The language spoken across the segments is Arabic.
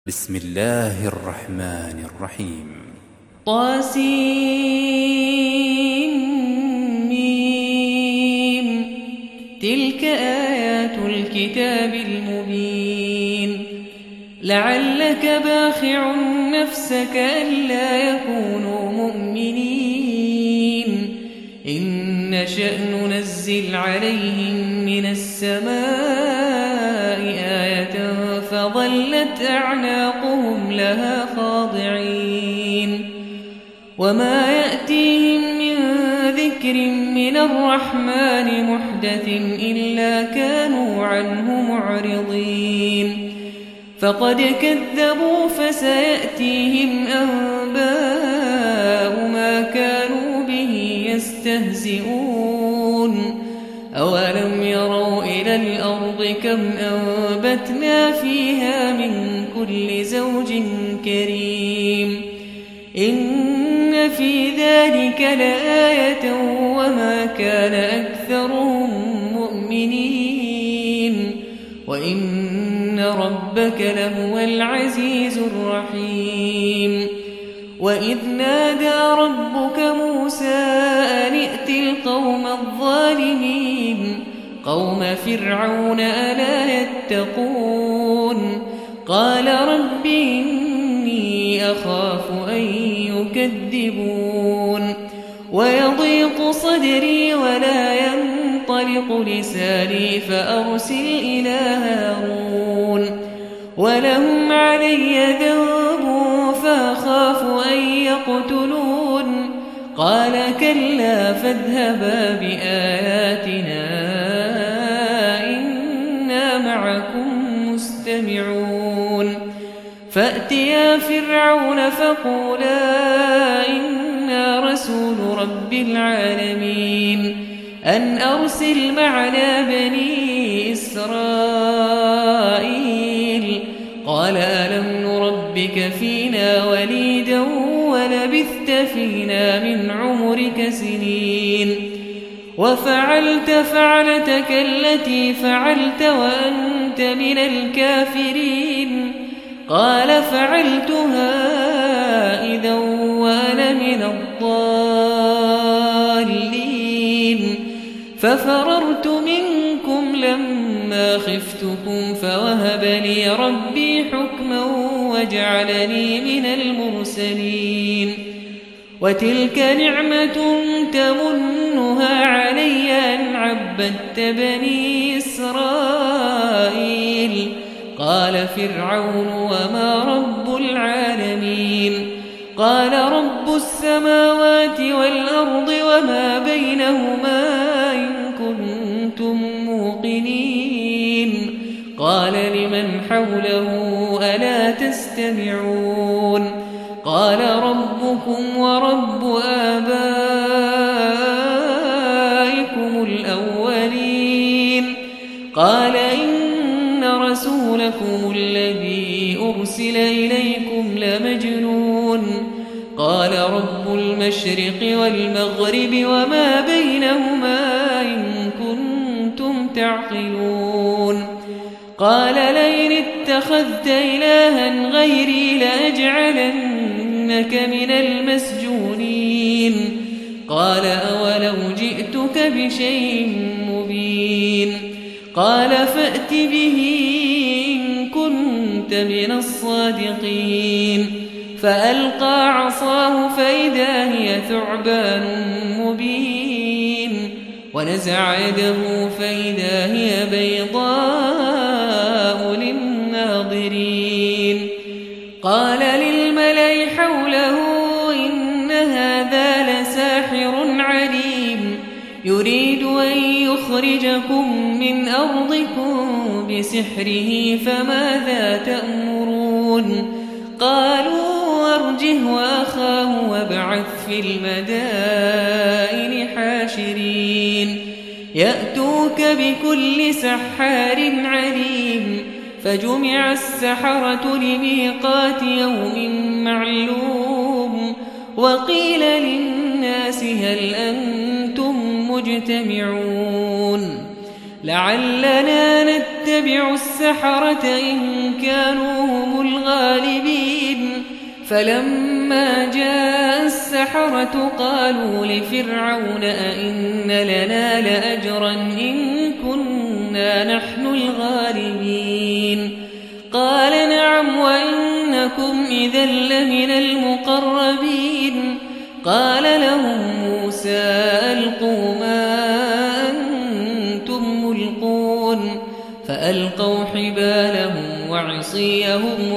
بسم الله الرحمن الرحيم. طاسين. تلك آيات الكتاب المبين. لعلك باخع نفسك ألا يكونوا مؤمنين إن نشأ ننزل عليهم من السماء آية فظلت أعناقهم لها خاضعين وما يأتيهم من ذكر من الرحمن محدث إلا كانوا عنه معرضين فقد كذبوا فسيأتيهم أنباء ما كانوا به يستهزئون أولم يروا إلى الأرض كم أنبتنا فيها من كل زوج كريم إن في ذلك لآية وما كان أكثرهم مؤمنين وإن ربك لهو العزيز الرحيم وإذ نادى ربك موسى أن ائت القوم الظالمين قوم فرعون ألا يتقون قال رب إني أخاف أن يكذبون ويضيق صدري ولا ينطلق لساني فأرسل إلى هارون ولهم علي ذنب فأخاف أن يقتلون قال كلا فاذهبا بآياتنا إنا معكم مستمعون فأتيا فرعون فقولا إنا رسول رب العالمين أن أرسل معنا بني إسرائيل قال ألم نربك فينا وليدا ولبثت فينا من عمرك سنين وفعلت فعلتك التي فعلت وأنت من الكافرين قال فعلتها إذا وأنا من الضالين ففررت منكم لما خفتكم فوهب لي ربي حكما وجعلني من المرسلين وتلك نعمة تمنها علي أن عبدت بني إسرائيل قال فرعون وما رب العالمين قال رب السماوات والأرض وما بينهما إن كنتم موقنين قال لمن حوله ألا تستمعون قال ربكم ورب آبائكم الأولين قال إن رسولكم الذي أرسل إليكم لمجنون قال رب المشرق والمغرب وما بينهما إن كنتم تعقلون قال لئن اتخذت إلها غيري لأجعلنك من المسجونين قال أولو جئتك بشيء مبين قال فأت به إن كنت من الصادقين فألقى عصاه فإذا هي ثعبان مبين ونزع يده فإذا هي بيضاء للناظرين قال للملأ حوله إن هذا لساحر عليم يريد أن يخرجكم من أرضكم بسحره فماذا تأمرون قالوا أرجه وأخاه وابعث في المدائن حاشرين يأتوك بكل سحار عليم فجمع السحرة لميقات يوم معلوم وقيل للناس هل أنتم مجتمعون لعلنا نتبع السحرة إن كانوا هم الغالبين فلما جاء السحرة قالوا لفرعون أئن لنا لأجرا إن كنا نحن الغالبين قال نعم وإنكم إذا لمن المقربين قال لهم موسى ألقوا ما أنتم ملقون فألقوا حبالهم وعصيهم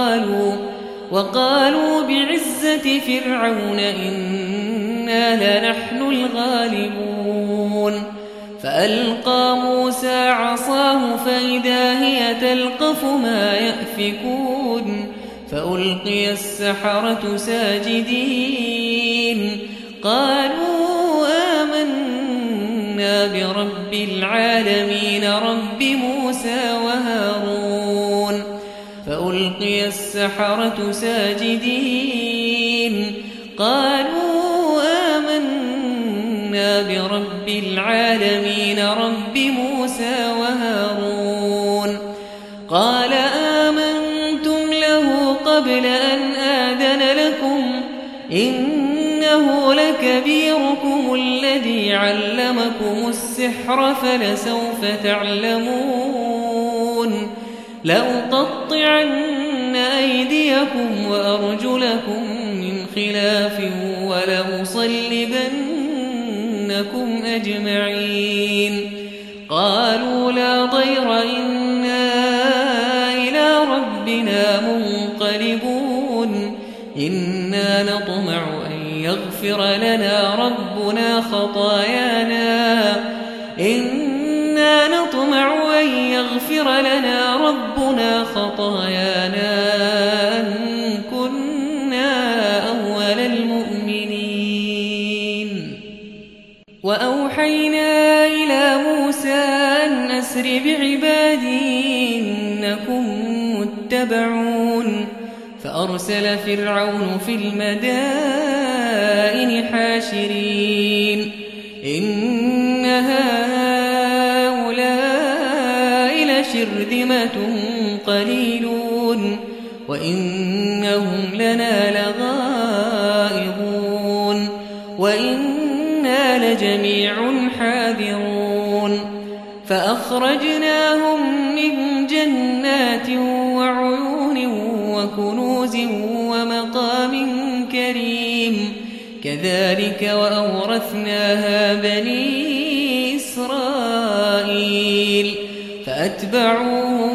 وقالوا بعزة فرعون إنا لنحن الغالبون فألقى موسى عصاه فإذا هي تلقف ما يأفكون فألقي السحرة ساجدين قالوا آمنا برب العالمين رب موسى وهارون فألقي السحرة ساجدين قالوا آمنا برب العالمين رب موسى وهارون قال آمنتم له قبل أن آذن لكم إنه لكبيركم الذي علمكم السحر فلسوف تعلمون لأقطعن أيديكم وأرجلكم من خلاف ولأصلبنكم أجمعين قالوا لا ضير إنا إلى ربنا منقلبون إنا نطمع أن يغفر لنا ربنا خطايانا أن كنا أول المؤمنين وأوحينا إلى موسى أن أسر بعبادي إنكم متبعون فأرسل فرعون في المدائن حاشرين إن هؤلاء لشرذمة قليلون وإنهم لنا لغائظون وإنا لجميع حاذرون فأخرجناهم من جنات وعيون وكنوز ومقام كريم كذلك وأورثناها بني إسرائيل فأتبعوهم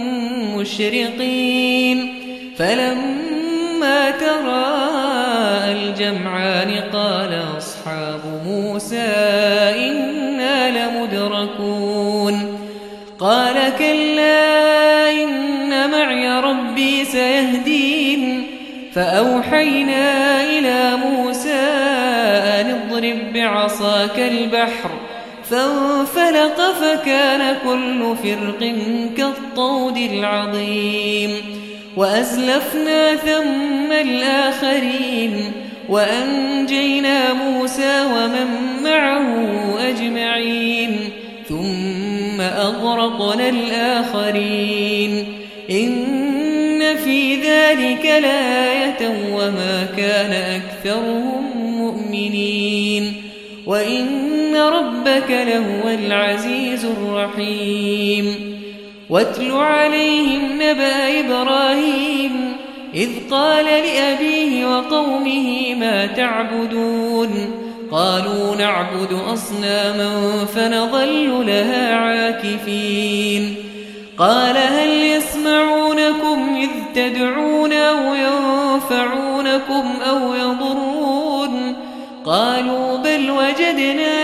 مشرقين فلما تراءى الجمعان قال أصحاب موسى إنا لمدركون قال كلا إن معي ربي سيهدين فأوحينا إلى موسى أن اضرب بعصاك البحر فانفلق فكان كل فرق كالطود العظيم وأزلفنا ثم الآخرين وأنجينا موسى ومن معه أجمعين ثم أغرقنا الآخرين إن في ذلك لآية وما كان أكثرهم مؤمنين وإن ربك لهو العزيز الرحيم واتل عليهم نبأ إبراهيم إذ قال لأبيه وقومه ما تعبدون قالوا نعبد أصناما فنظل لها عاكفين قال هل يسمعونكم إذ تدعون أو ينفعونكم أو يضرون قالوا بل وجدنا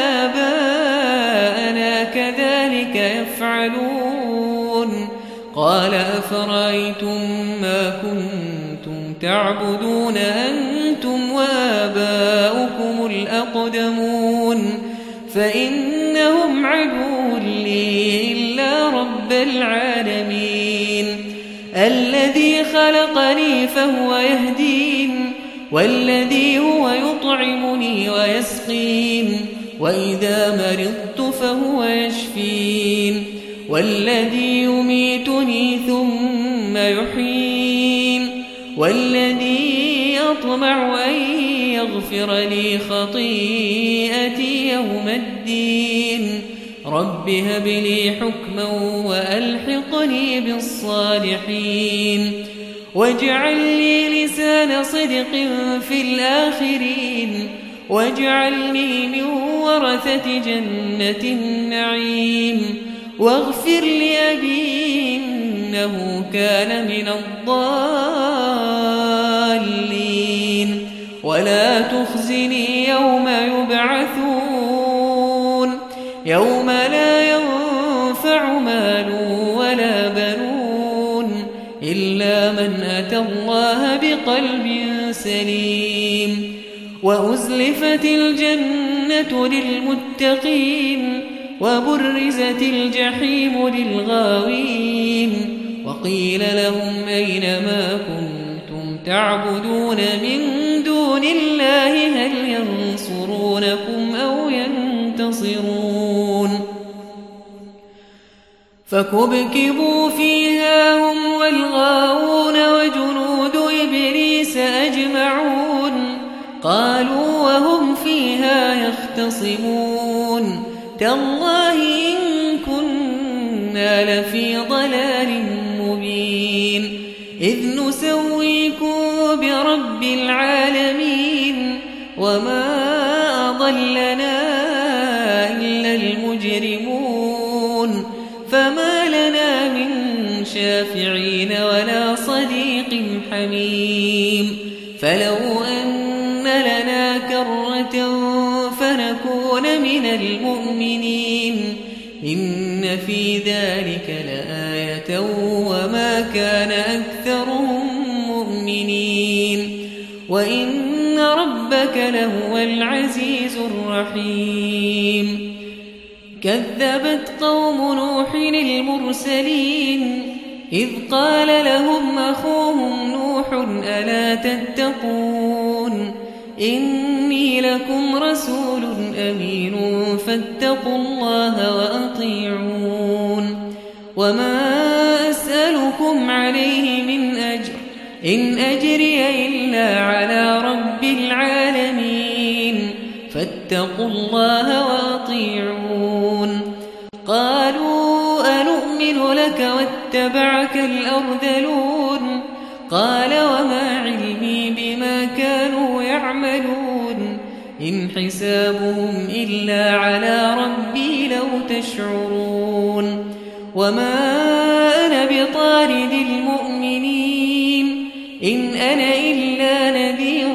آباءنا كذلك يفعلون قال أفرأيتم ما كنتم تعبدون أنتم وآباؤكم الأقدمون فإنهم عدو لي إلا رب العالمين الذي خلقني فهو يهدين والذي هو يطعمني ويسقين وإذا مرضت فهو يشفين والذي يميتني ثم يحيين والذي أطمع أن يغفر لي خطيئتي يوم الدين رب هب لي حكما وألحقني بالصالحين واجعل لي لسان صدق في الآخرين واجعلني من ورثة جنة النعيم واغفر لأبي إنه كان من الضالين ولا تخزني يوم يبعثون يوم لا ينفع مال ولا بنون إلا من أتى الله بقلب سليم وأزلفت الجنة للمتقين وبرزت الجحيم للغاوين وقيل لهم أين ما كنتم تعبدون من دون الله هل ينصرونكم أو ينتصرون فكبكبوا فيها هم والغاوون وجنود إبليس أجمعون قالوا وهم فيها يختصمون تالله إن كنا لفي ضلال مبين إذ نسويكم برب العالمين وما أضلنا إلا المجرمون فما لنا من شافعين ولا صديق حميم فلو أن لنا كرة فنكون من المؤمنين إن في ذلك لآية وما كان أكثرهم مؤمنين وإن ربك لهو العزيز الرحيم كذبت قوم نوح المرسلين إذ قال لهم أخوهم نوح ألا تتقون إني لكم رسول أمين فاتقوا الله وأطيعون وما أسألكم عليه من أجر إن أجري إلا على رب العالمين فاتقوا الله وأطيعون قالوا أنؤمن لك واتبعك الأرذلون قال وما علمي بما كانوا يعملون إن حسابهم إلا على ربي لو تشعرون وما أنا بطارد المؤمنين إن أنا إلا نذير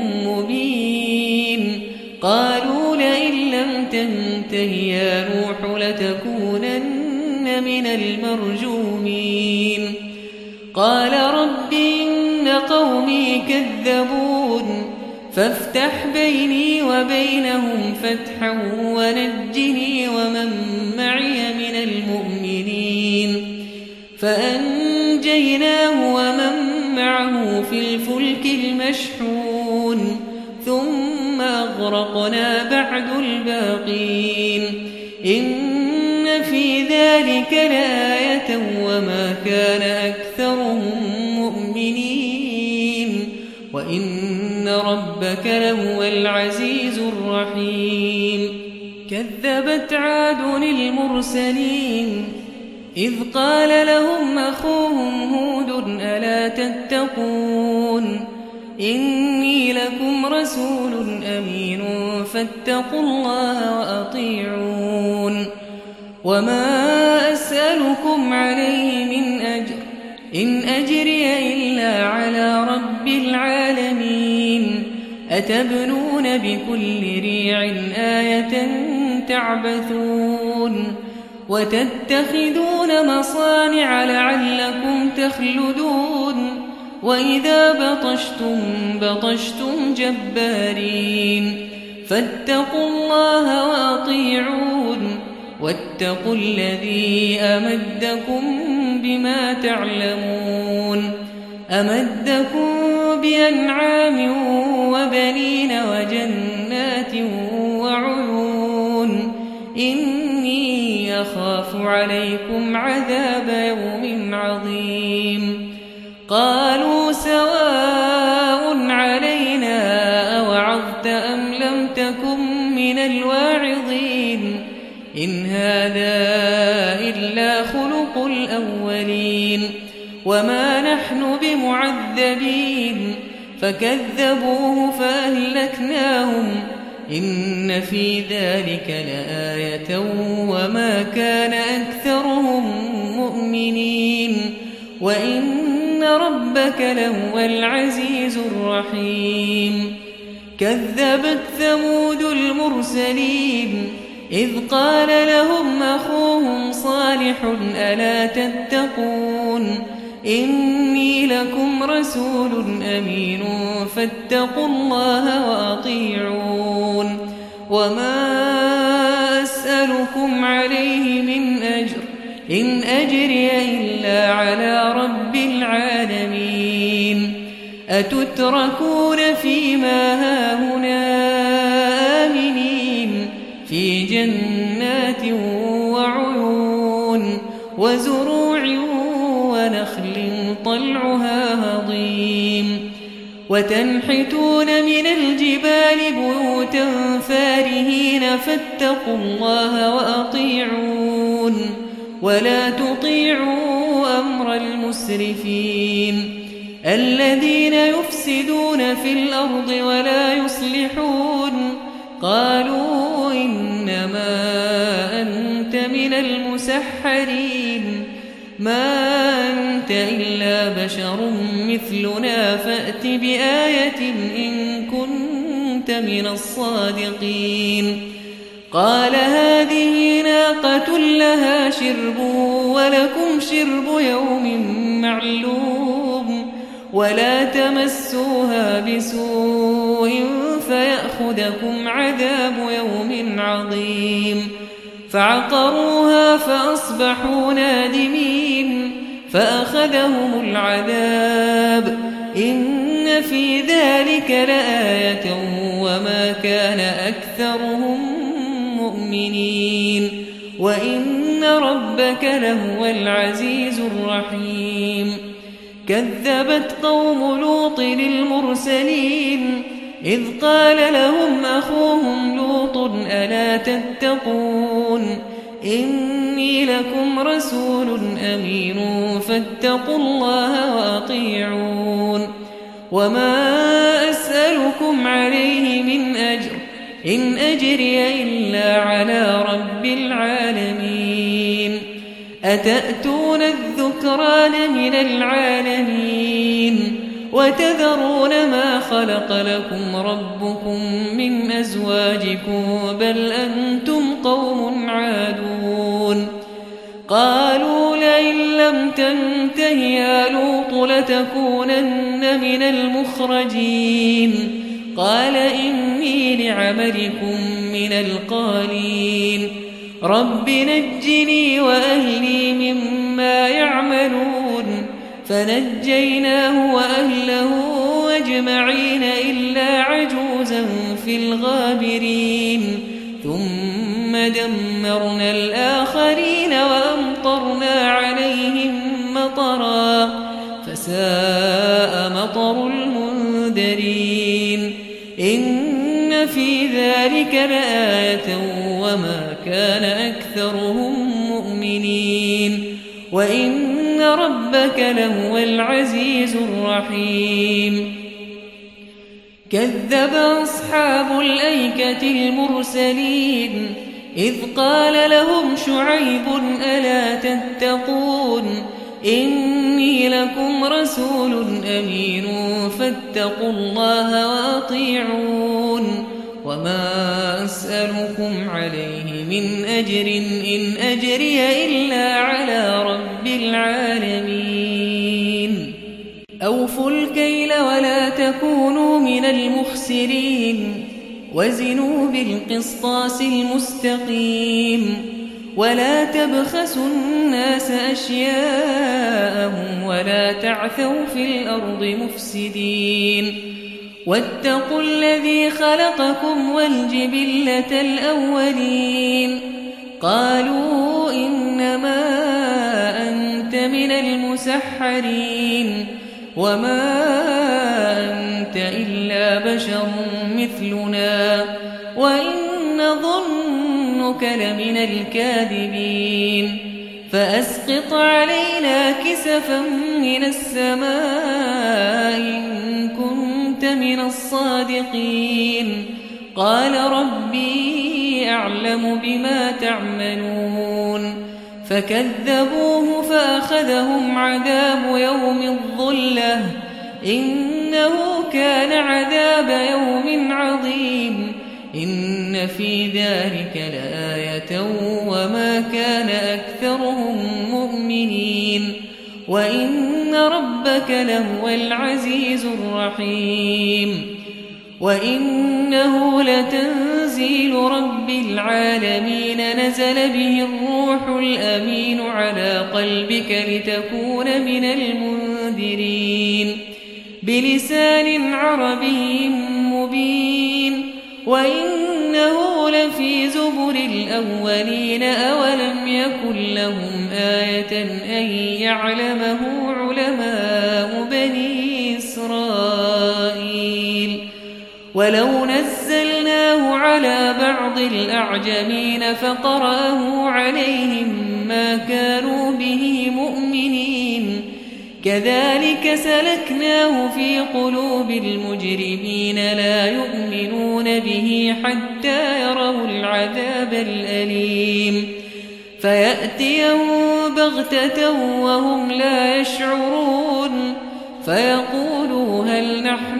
مبين قالوا لئن لم تنته يا نوح لتكونن من المرجومين قال رب إن قومي كذبون فافتح بيني وبينهم فتحا ونجني ومن معي من المؤمنين فأنجيناه ومن معه في الفلك المشحون ثم أغرقنا بعد الباقين إن في ذلك لآية وما كان أكثرهم مؤمنين وإن ربك لهو العزيز الرحيم كذبت عاد المرسلين إذ قال لهم أخوهم هود ألا تتقون إني لكم رسول أمين فاتقوا الله وأطيعون وما أسألكم عليه من أجر إن أجري إلا على رب العالمين أتبنون بكل ريع آية تعبثون وتتخذون مصانع لعلكم تخلدون وإذا بطشتم بطشتم جبارين فاتقوا الله وأطيعون واتقوا الذي أمدكم بما تعلمون أمدكم بأنعام وبنين وجنات وعيون إني أخاف عليكم عذاب يوم عظيم قالوا سواء علينا أوعظت أم لم تكن من الواعظين إن هذا إلا خلق الأولين وما نحن بمعذبين فكذبوه فأهلكناهم إن في ذلك لآية وما كان أكثرهم مؤمنين وإن ربك لهو العزيز الرحيم كذبت ثمود المرسلين إذ قال لهم أخوهم صالح ألا تتقون إني لكم رسول أمين فاتقوا الله وأطيعون وما أسألكم عليه من أجر إن أجري إلا على رب العالمين أتتركون فيما هاهنا آمنين في جنات وعيون وزروع ونخل طلعها هضيم وتنحتون من الجبال بيوتا فارهين فاتقوا الله وأطيعون ولا تطيعوا أمر المسرفين الذين يفسدون في الأرض ولا يصلحون قالوا إنما أنت من المسحرين ما أنت إلا بشر مثلنا فأت بآية إن كنت من الصادقين قال هذه ناقة لها شرب ولكم شرب يوم معلوم ولا تمسوها بسوء فيأخذكم عذاب يوم عظيم فعقروها فأصبحوا نادمين فأخذهم العذاب إن في ذلك لآية وما كان أكثرهم مؤمنين وإن ربك لهو العزيز الرحيم كذبت قوم لوط المرسلين إذ قال لهم أخوهم لوط ألا تتقون إني لكم رسول أمين فاتقوا الله وأطيعون وما أسألكم عليه من أجر إن أجري إلا على رب العالمين أتأتون الذكران من العالمين وتذرون ما خلق لكم ربكم من أزواجكم بل أنتم قوم عادون قالوا لئن لم تنته يا لوط لتكونن من المخرجين قال إني لعملكم من القالين رب نجني وأهلي مما يعملون فنجيناه وأهله أجمعين إلا عجوزا في الغابرين ثم دمرنا الآخرين وأمطرنا عليهم مطرا فساء مطر المنذرين إن في ذلك لآية وما كان أكثرهم مؤمنين وإن ربك لهو العزيز الرحيم كذب أصحاب الأيكة المرسلين إذ قال لهم شعيب ألا تتقون إني لكم رسول أمين فاتقوا الله وأطيعون وما أسألكم عليه من أجر إن أجري إلا على رب العالمين أوفوا الكيل ولا تكونوا من المخسرين وزنوا بالقسطاس المستقيم ولا تبخسوا الناس أشياءهم ولا تعثوا في الأرض مفسدين واتقوا الذي خلقكم والجبلة الأولين قالوا إنما أنت من المسحرين وما أنت إلا بشر مثلنا وإن نظنك لمن الكاذبين فأسقط علينا كسفا من السماء إن كنت من الصادقين قال ربي أعلم بما تعملون فكذبوه فأخذهم عذاب يوم الظلة إنه كان عذاب يوم عظيم إن في ذلك لآية وما كان أكثرهم مؤمنين وإن ربك لهو العزيز الرحيم وإنه لتنزيل رب العالمين نزل به الروح الأمين على قلبك لتكون من المنذرين بلسان عربي مبين وإنه لفي زبر الأولين أولم يكن لهم آية أن يعلمه علماء بني إسرائيل ولو نزلناه على بعض الأعجمين فقرأه عليهم ما كانوا به مؤمنين كذلك سلكناه في قلوب المجرمين لا يؤمنون به حتى يروا العذاب الأليم فيأتيهم بغتة وهم لا يشعرون فيقولوا هل نحن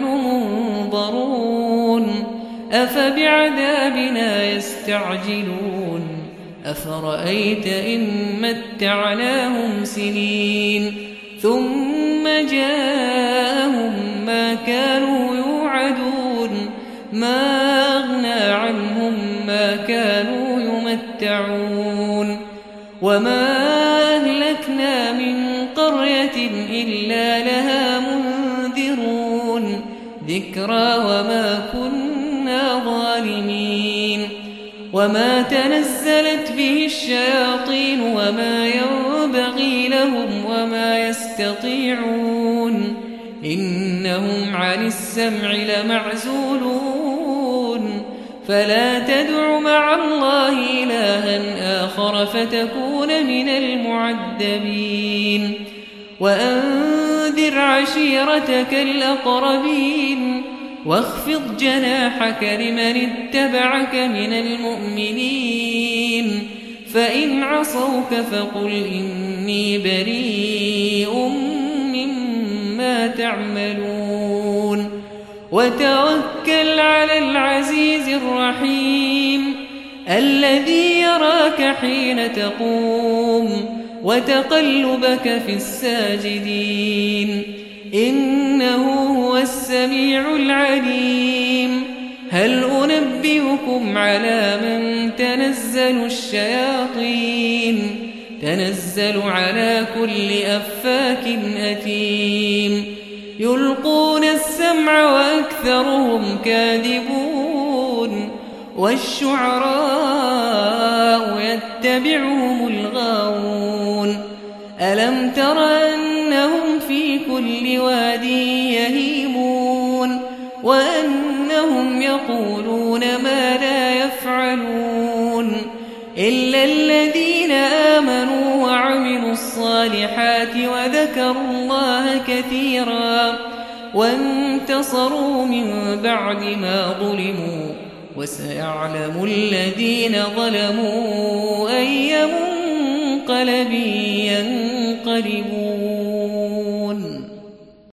منظرون أفبعذابنا يستعجلون أفرأيت إن متعناهم سنين ثم جاءهم ما كانوا يوعدون ما أغنى عنهم ما كانوا يمتعون وما أهلكنا من قرية إلا لها منذرون ذكرى وما كنا ظالمين وما تنزلت به الشياطين وما ينبغي لهم وما يستطيعون إنهم عن السمع لمعزولون فلا تدع مع الله إلها آخر فتكون من المعذبين وأنذر عشيرتك الأقربين واخفض جناحك لمن اتبعك من المؤمنين فإن عصوك فقل إني بريء مما تعملون وتوكل على العزيز الرحيم الذي يراك حين تقوم وتقلبك في الساجدين إنه هو السميع العليم هل أنبئكم على من تنزل الشياطين تنزل على كل أفاك أثيم يلقون السمع وأكثرهم كاذبون والشعراء يتبعهم الغاوون ألم تر أنهم في كل واد يهيمون وأنهم يقولون ما لا يفعلون إلا الذين آمنوا وعملوا الصالحات وذكروا الله كثيرا وانتصروا من بعد ما ظلموا وسيعلم الذين ظلموا أي منقلب ينقلبون